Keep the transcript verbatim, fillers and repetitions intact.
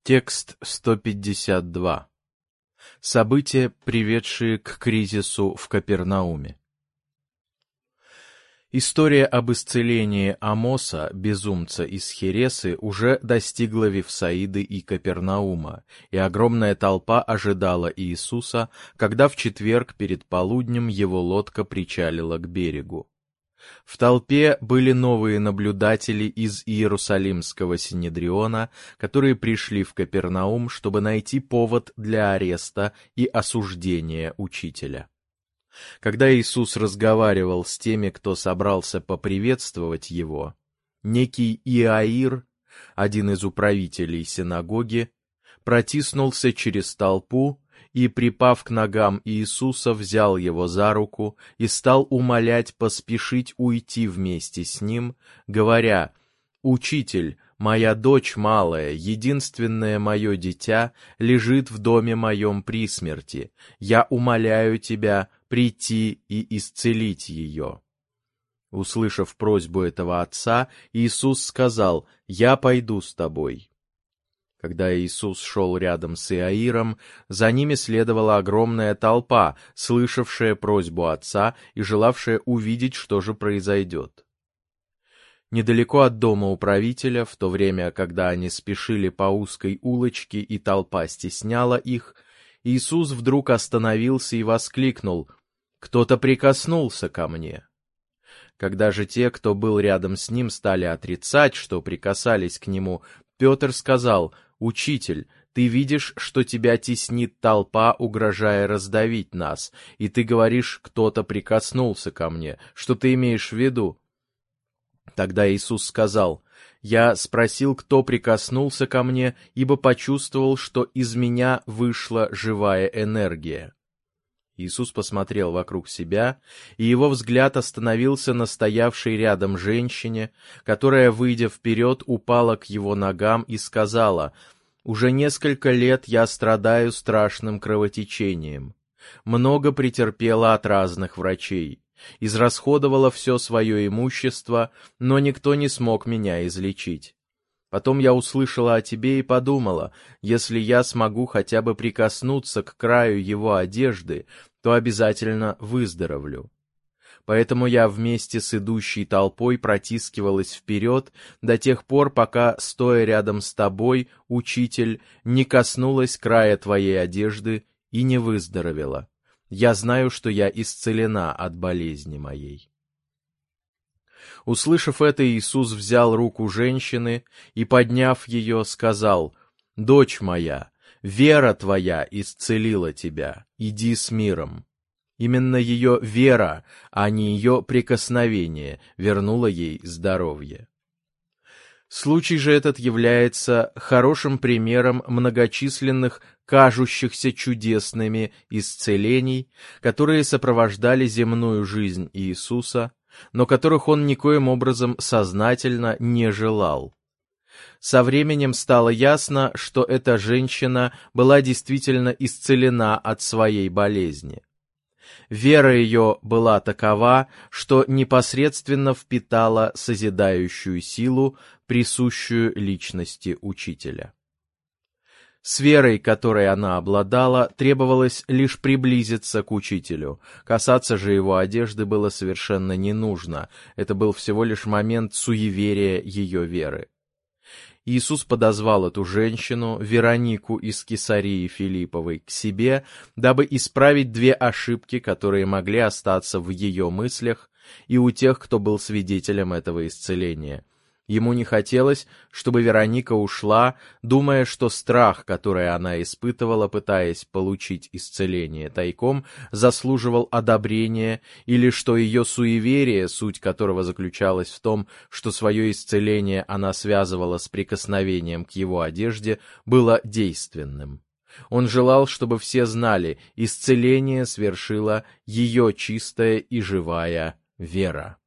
Текст сто пятьдесят два. События, приведшие к кризису в Капернауме. История об исцелении Амоса, безумца из Хересы, уже достигла Вифсаиды и Капернаума, и огромная толпа ожидала Иисуса, когда в четверг перед полуднем его лодка причалила к берегу. В толпе были новые наблюдатели из Иерусалимского Синедриона, которые пришли в Капернаум, чтобы найти повод для ареста и осуждения учителя. Когда Иисус разговаривал с теми, кто собрался поприветствовать его, некий Иаир, один из управителей синагоги, протиснулся через толпу и, припав к ногам Иисуса, взял его за руку и стал умолять поспешить уйти вместе с ним, говоря: «Учитель, моя дочь малая, единственное мое дитя, лежит в доме моем при смерти. Я умоляю тебя прийти и исцелить ее». Услышав просьбу этого отца, Иисус сказал: «Я пойду с тобой». Когда Иисус шел рядом с Иаиром, за ними следовала огромная толпа, слышавшая просьбу отца и желавшая увидеть, что же произойдет. Недалеко от дома управителя, в то время, когда они спешили по узкой улочке и толпа стесняла их, Иисус вдруг остановился и воскликнул: «Кто-то прикоснулся ко мне». Когда же те, кто был рядом с ним, стали отрицать, что прикасались к нему, Петр сказал: «Учитель, ты видишь, что тебя теснит толпа, угрожая раздавить нас, и ты говоришь: кто-то прикоснулся ко мне. Что ты имеешь в виду?» Тогда Иисус сказал: «Я спросил, кто прикоснулся ко мне, ибо почувствовал, что из меня вышла живая энергия». Иисус посмотрел вокруг себя, и его взгляд остановился на стоявшей рядом женщине, которая, выйдя вперед, упала к его ногам и сказала: «Уже несколько лет я страдаю страшным кровотечением. Много претерпела от разных врачей, израсходовала все свое имущество, но никто не смог меня излечить. Потом я услышала о тебе и подумала: если я смогу хотя бы прикоснуться к краю его одежды, то обязательно выздоровлю. Поэтому я вместе с идущей толпой протискивалась вперед до тех пор, пока, стоя рядом с тобой, учитель, не коснулась края твоей одежды и не выздоровела. Я знаю, что я исцелена от болезни моей». Услышав это, Иисус взял руку женщины и, подняв ее, сказал: «Дочь моя, вера твоя исцелила тебя, иди с миром». Именно ее вера, а не ее прикосновение, вернуло ей здоровье. Случай же этот является хорошим примером многочисленных, кажущихся чудесными исцелений, которые сопровождали земную жизнь Иисуса, но которых он никоим образом сознательно не желал. Со временем стало ясно, что эта женщина была действительно исцелена от своей болезни. Вера ее была такова, что непосредственно впитала созидающую силу, присущую личности учителя. С верой, которой она обладала, требовалось лишь приблизиться к учителю. Касаться же его одежды было совершенно не нужно. Это был всего лишь момент суеверия ее веры. Иисус подозвал эту женщину, Веронику из Кесарии Филипповой, к себе, дабы исправить две ошибки, которые могли остаться в ее мыслях и у тех, кто был свидетелем этого исцеления. Ему не хотелось, чтобы Вероника ушла, думая, что страх, который она испытывала, пытаясь получить исцеление тайком, заслуживал одобрения, или что ее суеверие, суть которого заключалась в том, что свое исцеление она связывала с прикосновением к его одежде, было действенным. Он желал, чтобы все знали: исцеление свершила ее чистая и живая вера.